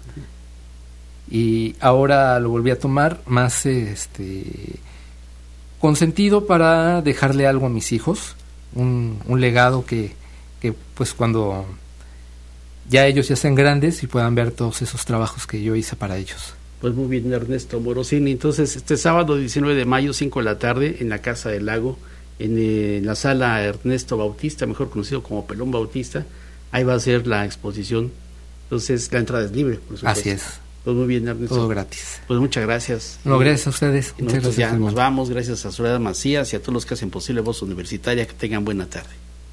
Y ahora lo volví a tomar más este con sentido para dejarle algo a mis hijos, un, un legado que, que pues cuando ya ellos ya sean grandes y puedan ver todos esos trabajos que yo hice para ellos. Pues muy bien, Ernesto Morosini. Entonces, este sábado diecinueve de mayo, cinco de la tarde, en la Casa del Lago, en, eh, en la sala Ernesto Bautista, mejor conocido como Pelón Bautista, ahí va a ser la exposición. Entonces, la entrada es libre, por supuesto. Así es. Pues muy bien, Ernesto. Todo gratis. Pues muchas gracias. No, gracias a ustedes. Y nosotros ya nos vamos, gracias a Soledad Macías y a todos los que hacen posible Voz Universitaria. Que tengan buena tarde.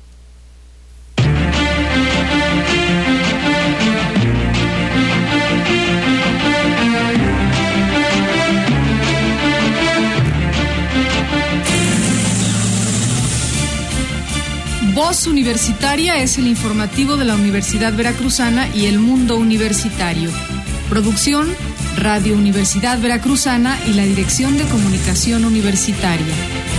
Voz Universitaria es el informativo de la Universidad Veracruzana y el mundo universitario. Producción, Radio Universidad Veracruzana y la Dirección de Comunicación Universitaria.